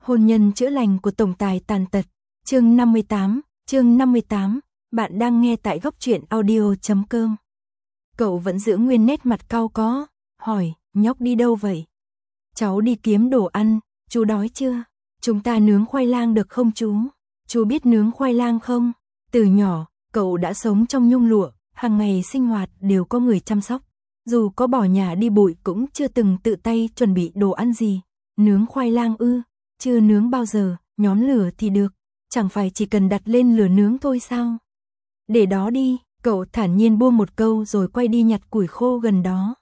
Hôn nhân chữa lành của tổng tài tàn tật. Chương 58, bạn đang nghe tại góc truyện audio.com. Cậu vẫn giữ nguyên nét mặt cau có, hỏi, nhóc đi đâu vậy? Cháu đi kiếm đồ ăn, chú đói chưa? Chúng ta nướng khoai lang được không chú? Chú biết nướng khoai lang không? Từ nhỏ, cậu đã sống trong nhung lụa, hàng ngày sinh hoạt đều có người chăm sóc. Dù có bỏ nhà đi bụi cũng chưa từng tự tay chuẩn bị đồ ăn gì. Nướng khoai lang ư? Chưa nướng bao giờ, nhóm lửa thì được. Chẳng phải chỉ cần đặt lên lửa nướng thôi sao? Để đó đi, cậu thản nhiên buông một câu rồi quay đi nhặt củi khô gần đó.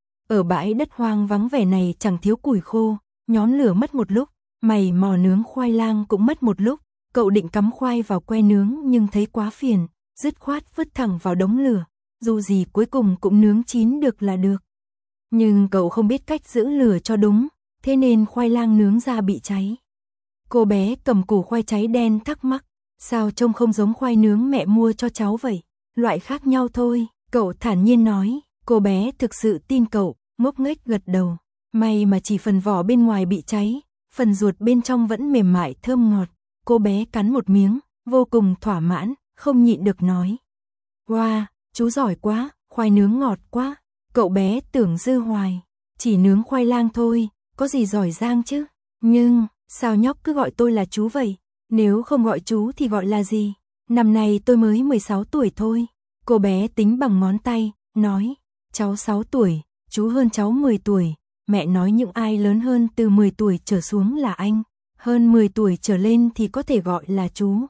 Ở bãi đất hoang vắng vẻ này chẳng thiếu củi khô, nhóm lửa mất một lúc, mày mò nướng khoai lang cũng mất một lúc. Cậu định cắm khoai vào que nướng nhưng thấy quá phiền, dứt khoát vứt thẳng vào đống lửa. Dù gì cuối cùng cũng nướng chín được là được. Nhưng cậu không biết cách giữ lửa cho đúng, thế nên khoai lang nướng ra bị cháy. Cô bé cầm củ khoai cháy đen thắc mắc, sao trông không giống khoai nướng mẹ mua cho cháu vậy? Loại khác nhau thôi, cậu thản nhiên nói. Cô bé thực sự tin cậu, ngốc nghếch gật đầu. May mà chỉ phần vỏ bên ngoài bị cháy, phần ruột bên trong vẫn mềm mại thơm ngọt. Cô bé cắn một miếng, vô cùng thỏa mãn, không nhịn được nói. Wow, chú giỏi quá, khoai nướng ngọt quá. Cậu bé tưởng dư hoài, chỉ nướng khoai lang thôi, có gì giỏi giang chứ. Nhưng, sao nhóc cứ gọi tôi là chú vậy? Nếu không gọi chú thì gọi là gì? Năm nay tôi mới 16 tuổi thôi. Cô bé tính bằng ngón tay, nói. Cháu 6 tuổi, chú hơn cháu 10 tuổi. Mẹ nói những ai lớn hơn từ 10 tuổi trở xuống là anh. Hơn 10 tuổi trở lên thì có thể gọi là chú.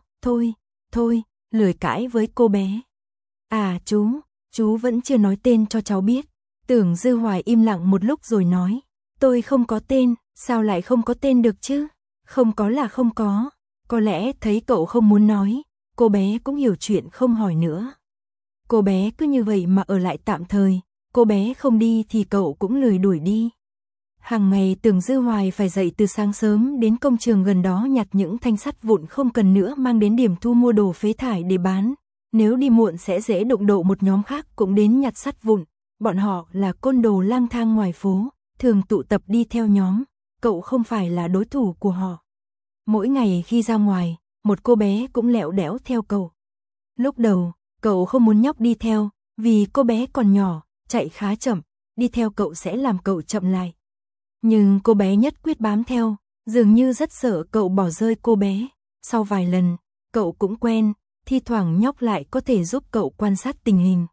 Thôi, lười cãi với cô bé. À chú vẫn chưa nói tên cho cháu biết. Tưởng Dư Hoài im lặng một lúc rồi nói. Tôi không có tên, sao lại không có tên được chứ? Không có là không có. Có lẽ thấy cậu không muốn nói, cô bé cũng hiểu chuyện không hỏi nữa. Cô bé cứ như vậy mà ở lại tạm thời, cô bé không đi thì cậu cũng lười đuổi đi. Hàng ngày Tưởng Dư Hoài phải dậy từ sáng sớm đến công trường gần đó nhặt những thanh sắt vụn không cần nữa mang đến điểm thu mua đồ phế thải để bán. Nếu đi muộn sẽ dễ đụng độ một nhóm khác cũng đến nhặt sắt vụn. Bọn họ là côn đồ lang thang ngoài phố, thường tụ tập đi theo nhóm, cậu không phải là đối thủ của họ. Mỗi ngày khi ra ngoài, một cô bé cũng lẹo đẽo theo cậu. Lúc đầu, cậu không muốn nhóc đi theo, vì cô bé còn nhỏ, chạy khá chậm, đi theo cậu sẽ làm cậu chậm lại. Nhưng cô bé nhất quyết bám theo, dường như rất sợ cậu bỏ rơi cô bé. Sau vài lần, cậu cũng quen, thi thoảng nhóc lại có thể giúp cậu quan sát tình hình.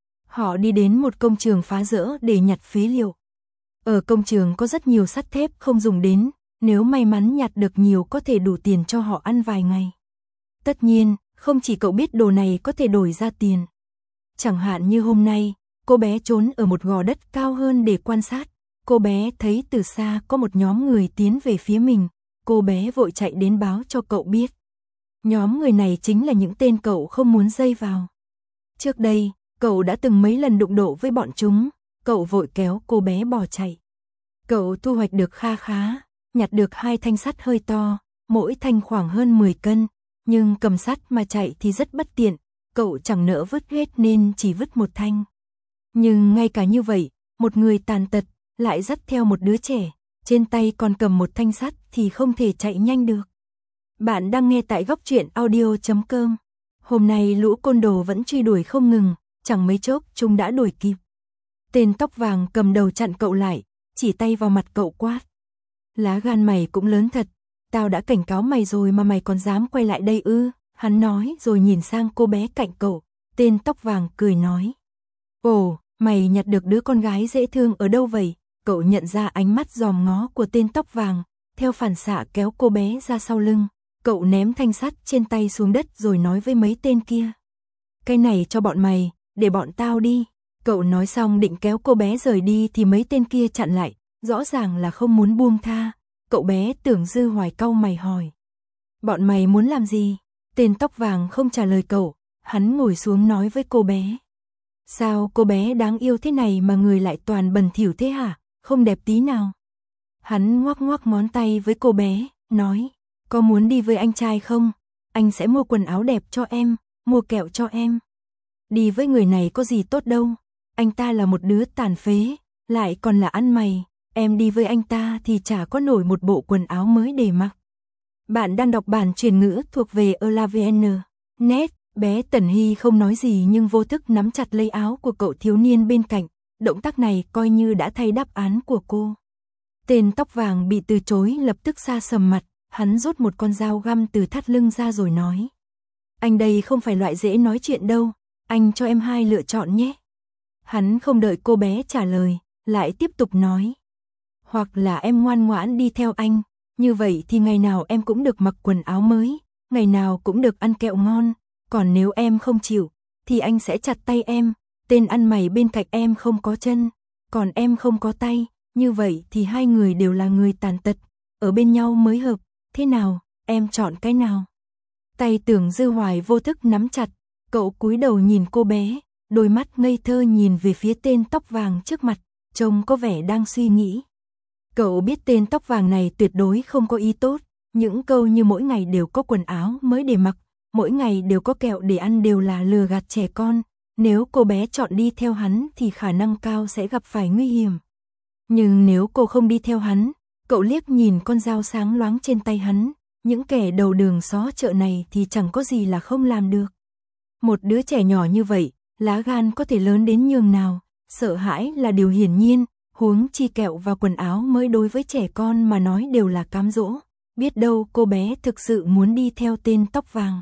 Họ đi đến một công trường phá rỡ để nhặt phế liệu. Ở công trường có rất nhiều sắt thép không dùng đến, nếu may mắn nhặt được nhiều có thể đủ tiền cho họ ăn vài ngày. Tất nhiên, không chỉ cậu biết đồ này có thể đổi ra tiền. Chẳng hạn như hôm nay, cô bé trốn ở một gò đất cao hơn để quan sát. Cô bé thấy từ xa có một nhóm người tiến về phía mình. Cô bé vội chạy đến báo cho cậu biết. Nhóm người này chính là những tên cậu không muốn dây vào. Trước đây, cậu đã từng mấy lần đụng độ với bọn chúng. Cậu vội kéo cô bé bỏ chạy. Cậu thu hoạch được kha khá, nhặt được 2 thanh sắt hơi to, mỗi thanh khoảng hơn 10 cân. Nhưng cầm sắt mà chạy thì rất bất tiện, cậu chẳng nỡ vứt hết nên chỉ vứt một thanh. Nhưng ngay cả như vậy, một người tàn tật lại dắt theo một đứa trẻ, trên tay còn cầm một thanh sắt thì không thể chạy nhanh được. Bạn đang nghe tại góc truyện audio.com. Hôm nay lũ côn đồ vẫn truy đuổi không ngừng, chẳng mấy chốc chúng đã đuổi kịp. Tên tóc vàng cầm đầu chặn cậu lại, chỉ tay vào mặt cậu quát. Lá gan mày cũng lớn thật, tao đã cảnh cáo mày rồi mà mày còn dám quay lại đây ư? Hắn nói rồi nhìn sang cô bé cạnh cậu. Tên tóc vàng cười nói. Ồ, mày nhặt được đứa con gái dễ thương ở đâu vậy? Cậu nhận ra ánh mắt dòm ngó của tên tóc vàng, theo phản xạ kéo cô bé ra sau lưng. Cậu ném thanh sắt trên tay xuống đất rồi nói với mấy tên kia. Cái này cho bọn mày, để bọn tao đi. Cậu nói xong định kéo cô bé rời đi thì mấy tên kia chặn lại, rõ ràng là không muốn buông tha. Cậu bé Tưởng Dư Hoài cau mày hỏi. Bọn mày muốn làm gì? Tên tóc vàng không trả lời cậu, hắn ngồi xuống nói với cô bé. Sao cô bé đáng yêu thế này mà người lại toàn bẩn thỉu thế hả? Không đẹp tí nào. Hắn ngoắc ngoắc ngón tay với cô bé, nói. Có muốn đi với anh trai không? Anh sẽ mua quần áo đẹp cho em, mua kẹo cho em. Đi với người này có gì tốt đâu. Anh ta là một đứa tàn phế, lại còn là ăn mày. Em đi với anh ta thì chả có nổi một bộ quần áo mới để mặc. Bạn đang đọc bản truyền ngữ thuộc về Elavn. Net, bé Tần Hy không nói gì nhưng vô thức nắm chặt lấy áo của cậu thiếu niên bên cạnh, động tác này coi như đã thay đáp án của cô. Tên tóc vàng bị từ chối lập tức sa sầm mặt, hắn rút một con dao găm từ thắt lưng ra rồi nói. Anh đây không phải loại dễ nói chuyện đâu, anh cho em hai lựa chọn nhé. Hắn không đợi cô bé trả lời, lại tiếp tục nói. Hoặc là em ngoan ngoãn đi theo anh, như vậy thì ngày nào em cũng được mặc quần áo mới, ngày nào cũng được ăn kẹo ngon, còn nếu em không chịu, thì anh sẽ chặt tay em, tên ăn mày bên cạnh em không có chân, còn em không có tay, như vậy thì hai người đều là người tàn tật, ở bên nhau mới hợp, thế nào, em chọn cái nào? Tay Tưởng Dư Hoài vô thức nắm chặt, cậu cúi đầu nhìn cô bé, đôi mắt ngây thơ nhìn về phía tên tóc vàng trước mặt, trông có vẻ đang suy nghĩ. Cậu biết tên tóc vàng này tuyệt đối không có ý tốt, những câu như mỗi ngày đều có quần áo mới để mặc, mỗi ngày đều có kẹo để ăn đều là lừa gạt trẻ con, nếu cô bé chọn đi theo hắn thì khả năng cao sẽ gặp phải nguy hiểm. Nhưng nếu cô không đi theo hắn, cậu liếc nhìn con dao sáng loáng trên tay hắn, những kẻ đầu đường xó chợ này thì chẳng có gì là không làm được. Một đứa trẻ nhỏ như vậy, lá gan có thể lớn đến nhường nào, sợ hãi là điều hiển nhiên, huống chi kẹo và quần áo mới đối với trẻ con mà nói đều là cám dỗ, biết đâu cô bé thực sự muốn đi theo tên tóc vàng.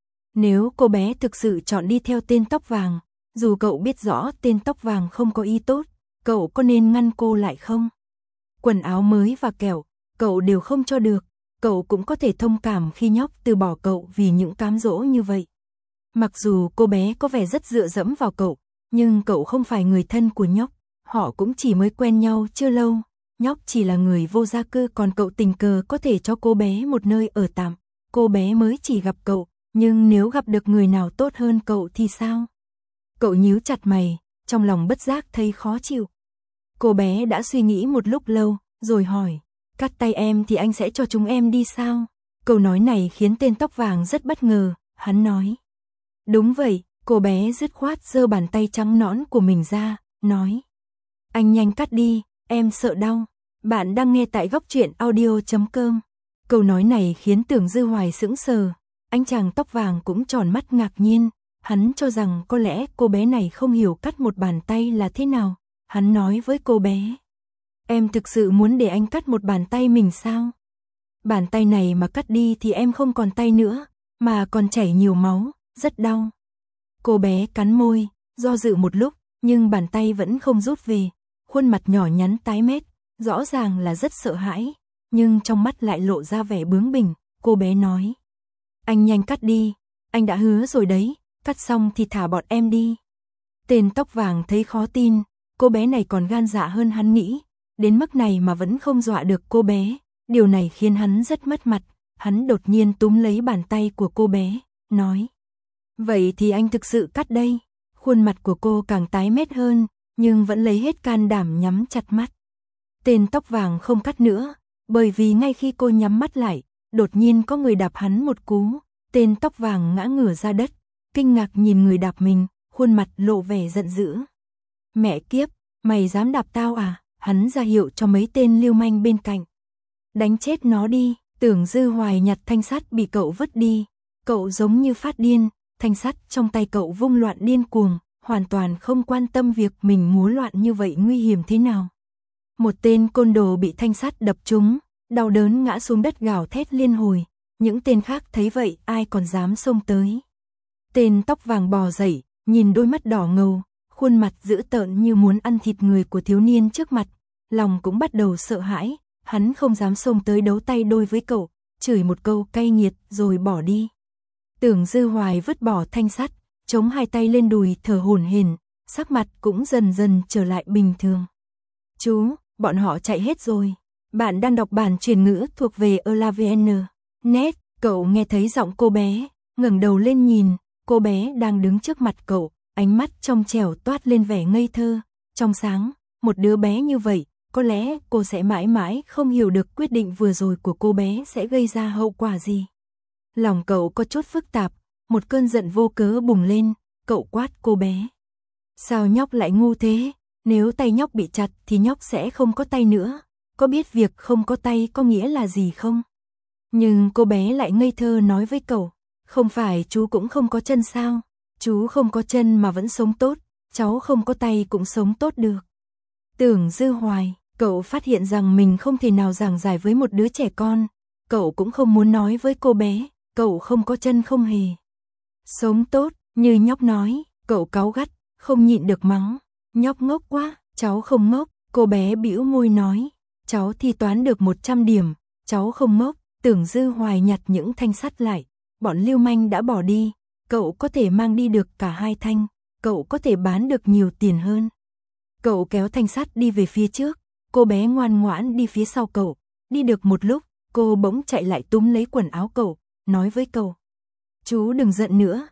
Nếu cô bé thực sự chọn đi theo tên tóc vàng, dù cậu biết rõ tên tóc vàng không có ý tốt, cậu có nên ngăn cô lại không? Quần áo mới và kẹo, cậu đều không cho được, cậu cũng có thể thông cảm khi nhóc từ bỏ cậu vì những cám dỗ như vậy. Mặc dù cô bé có vẻ rất dựa dẫm vào cậu, nhưng cậu không phải người thân của nhóc, họ cũng chỉ mới quen nhau chưa lâu, nhóc chỉ là người vô gia cư còn cậu tình cờ có thể cho cô bé một nơi ở tạm, cô bé mới chỉ gặp cậu, nhưng nếu gặp được người nào tốt hơn cậu thì sao? Cậu nhíu chặt mày, trong lòng bất giác thấy khó chịu. Cô bé đã suy nghĩ một lúc lâu, rồi hỏi, cắt tay em thì anh sẽ cho chúng em đi sao? Câu nói này khiến tên tóc vàng rất bất ngờ, hắn nói. Đúng vậy, cô bé dứt khoát giơ bàn tay trắng nõn của mình ra, nói. Anh nhanh cắt đi, em sợ đau. Bạn đang nghe tại góc truyện audio.com. Câu nói này khiến Tưởng Dư Hoài sững sờ, anh chàng tóc vàng cũng tròn mắt ngạc nhiên, hắn cho rằng có lẽ cô bé này không hiểu cắt một bàn tay là thế nào. Hắn nói với cô bé, em thực sự muốn để anh cắt một bàn tay mình sao? Bàn tay này mà cắt đi thì em không còn tay nữa, mà còn chảy nhiều máu, rất đau. Cô bé cắn môi, do dự một lúc, nhưng bàn tay vẫn không rút về, khuôn mặt nhỏ nhắn tái mét, rõ ràng là rất sợ hãi, nhưng trong mắt lại lộ ra vẻ bướng bỉnh, cô bé nói. Anh nhanh cắt đi, anh đã hứa rồi đấy, cắt xong thì thả bọn em đi. Tên tóc vàng thấy khó tin, cô bé này còn gan dạ hơn hắn nghĩ, đến mức này mà vẫn không dọa được cô bé, điều này khiến hắn rất mất mặt, hắn đột nhiên túm lấy bàn tay của cô bé, nói. Vậy thì anh thực sự cắt đây. Khuôn mặt của cô càng tái mét hơn, nhưng vẫn lấy hết can đảm nhắm chặt mắt. Tên tóc vàng không cắt nữa, bởi vì ngay khi cô nhắm mắt lại, đột nhiên có người đạp hắn một cú, tên tóc vàng ngã ngửa ra đất, kinh ngạc nhìn người đạp mình, khuôn mặt lộ vẻ giận dữ. Mẹ kiếp, mày dám đạp tao à? Hắn ra hiệu cho mấy tên lưu manh bên cạnh. Đánh chết nó đi. Tưởng Dư Hoài nhặt thanh sắt bị cậu vứt đi, cậu giống như phát điên, thanh sắt trong tay cậu vung loạn điên cuồng, hoàn toàn không quan tâm việc mình múa loạn như vậy nguy hiểm thế nào. Một tên côn đồ bị thanh sắt đập trúng, đau đớn ngã xuống đất gào thét liên hồi, những tên khác thấy vậy ai còn dám xông tới. Tên tóc vàng bò dậy, nhìn đôi mắt đỏ ngầu, khuôn mặt dữ tợn như muốn ăn thịt người của thiếu niên trước mặt, lòng cũng bắt đầu sợ hãi, hắn không dám xông tới đấu tay đôi với cậu, chửi một câu cay nghiệt rồi bỏ đi. Tưởng Dư Hoài vứt bỏ thanh sắt, chống hai tay lên đùi thở hổn hển, sắc mặt cũng dần dần trở lại bình thường. Chú, bọn họ chạy hết rồi. Bạn đang đọc bản truyền ngữ thuộc về Elavn. Net, cậu nghe thấy giọng cô bé, ngẩng đầu lên nhìn, cô bé đang đứng trước mặt cậu, ánh mắt trong trẻo toát lên vẻ ngây thơ, trong sáng, một đứa bé như vậy, có lẽ cô sẽ mãi mãi không hiểu được quyết định vừa rồi của cô bé sẽ gây ra hậu quả gì. Lòng cậu có chút phức tạp, một cơn giận vô cớ bùng lên, cậu quát cô bé. Sao nhóc lại ngu thế, nếu tay nhóc bị chặt thì nhóc sẽ không có tay nữa, có biết việc không có tay có nghĩa là gì không? Nhưng cô bé lại ngây thơ nói với cậu, không phải chú cũng không có chân sao? Chú không có chân mà vẫn sống tốt, cháu không có tay cũng sống tốt được. Tưởng Dư Hoài, cậu phát hiện rằng mình không thể nào giảng giải với một đứa trẻ con. Cậu cũng không muốn nói với cô bé, cậu không có chân không hề. Sống tốt, như nhóc nói, cậu cáu gắt, không nhịn được mắng. Nhóc ngốc quá, cháu không ngốc, cô bé bĩu môi nói. Cháu thi toán được 100 điểm, cháu không ngốc. Tưởng Dư Hoài nhặt những thanh sắt lại, bọn lưu manh đã bỏ đi, cậu có thể mang đi được cả 2 thanh, cậu có thể bán được nhiều tiền hơn. Cậu kéo thanh sắt đi về phía trước, cô bé ngoan ngoãn đi phía sau cậu, đi được một lúc, cô bỗng chạy lại túm lấy quần áo cậu, nói với cậu. Chú đừng giận nữa,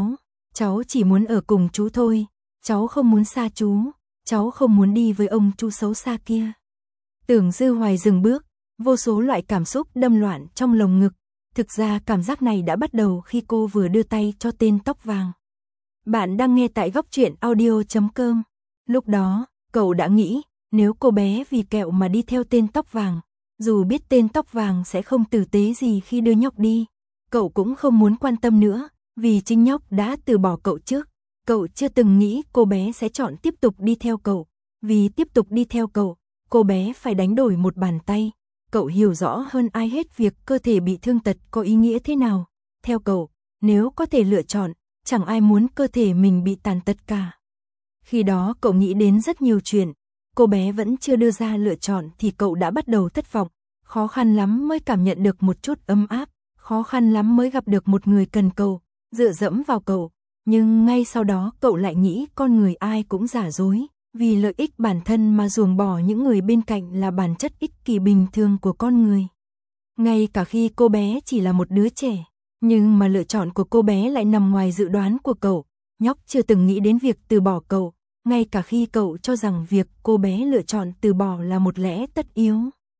cháu chỉ muốn ở cùng chú thôi, cháu không muốn xa chú, cháu không muốn đi với ông chú xấu xa kia. Tưởng Dư Hoài dừng bước, vô số loại cảm xúc đâm loạn trong lồng ngực. Thực ra cảm giác này đã bắt đầu khi cô vừa đưa tay cho tên tóc vàng. Bạn đang nghe tại góc truyện audio.com. Lúc đó, cậu đã nghĩ, nếu cô bé vì kẹo mà đi theo tên tóc vàng, dù biết tên tóc vàng sẽ không tử tế gì khi đưa nhóc đi, cậu cũng không muốn quan tâm nữa, vì chính nhóc đã từ bỏ cậu trước. Cậu chưa từng nghĩ cô bé sẽ chọn tiếp tục đi theo cậu, vì tiếp tục đi theo cậu, cô bé phải đánh đổi một bàn tay. Cậu hiểu rõ hơn ai hết việc cơ thể bị thương tật có ý nghĩa thế nào. Theo cậu, nếu có thể lựa chọn, chẳng ai muốn cơ thể mình bị tàn tật cả. Khi đó cậu nghĩ đến rất nhiều chuyện, cô bé vẫn chưa đưa ra lựa chọn thì cậu đã bắt đầu thất vọng. Khó khăn lắm mới cảm nhận được một chút ấm áp, khó khăn lắm mới gặp được một người cần cậu, dựa dẫm vào cậu. Nhưng ngay sau đó cậu lại nghĩ con người ai cũng giả dối. Vì lợi ích bản thân mà ruồng bỏ những người bên cạnh là bản chất ích kỷ bình thường của con người. Ngay cả khi cô bé chỉ là một đứa trẻ, nhưng mà lựa chọn của cô bé lại nằm ngoài dự đoán của cậu. Nhóc chưa từng nghĩ đến việc từ bỏ cậu, ngay cả khi cậu cho rằng việc cô bé lựa chọn từ bỏ là một lẽ tất yếu.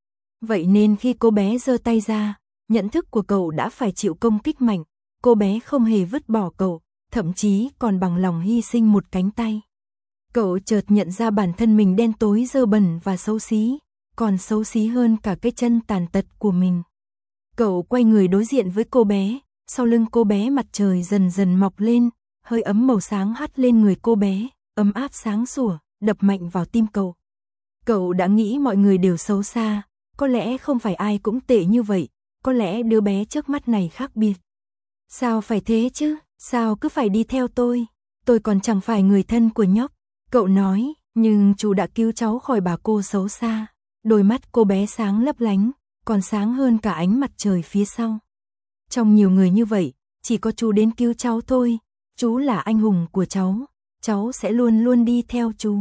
Vậy nên khi cô bé giơ tay ra, nhận thức của cậu đã phải chịu công kích mạnh. Cô bé không hề vứt bỏ cậu, thậm chí còn bằng lòng hy sinh một cánh tay. Cậu chợt nhận ra bản thân mình đen tối dơ bẩn và xấu xí, còn xấu xí hơn cả cái chân tàn tật của mình. Cậu quay người đối diện với cô bé, sau lưng cô bé mặt trời dần dần mọc lên, hơi ấm màu sáng hắt lên người cô bé, ấm áp sáng sủa, đập mạnh vào tim cậu. Cậu đã nghĩ mọi người đều xấu xa, có lẽ không phải ai cũng tệ như vậy, có lẽ đứa bé trước mắt này khác biệt. Sao phải thế chứ, sao cứ phải đi theo tôi còn chẳng phải người thân của nhóc. Cậu nói, nhưng chú đã cứu cháu khỏi bà cô xấu xa. Đôi mắt cô bé sáng lấp lánh, còn sáng hơn cả ánh mặt trời phía sau. Trong nhiều người như vậy, chỉ có chú đến cứu cháu thôi. Chú là anh hùng của cháu sẽ luôn luôn đi theo chú.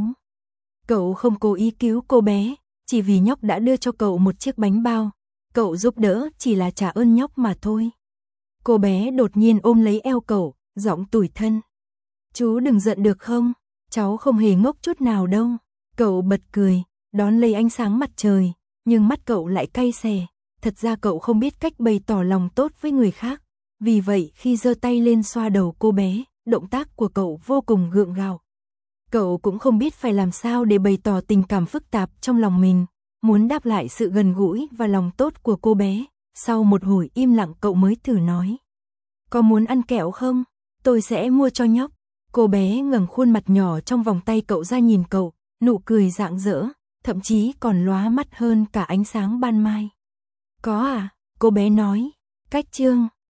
Cậu không cố ý cứu cô bé, chỉ vì nhóc đã đưa cho cậu một chiếc bánh bao. Cậu giúp đỡ chỉ là trả ơn nhóc mà thôi. Cô bé đột nhiên ôm lấy eo cậu, giọng tủi thân. Chú đừng giận được không? Cháu không hề ngốc chút nào đâu. Cậu bật cười, đón lấy ánh sáng mặt trời, nhưng mắt cậu lại cay xè. Thật ra cậu không biết cách bày tỏ lòng tốt với người khác. Vì vậy khi giơ tay lên xoa đầu cô bé, động tác của cậu vô cùng gượng gạo. Cậu cũng không biết phải làm sao để bày tỏ tình cảm phức tạp trong lòng mình, muốn đáp lại sự gần gũi và lòng tốt của cô bé. Sau một hồi im lặng cậu mới thử nói. Có muốn ăn kẹo không? Tôi sẽ mua cho nhóc. Cô bé ngẩng khuôn mặt nhỏ trong vòng tay cậu ra nhìn cậu, nụ cười rạng rỡ, thậm chí còn lóa mắt hơn cả ánh sáng ban mai. Có à? Cô bé nói. Cách chương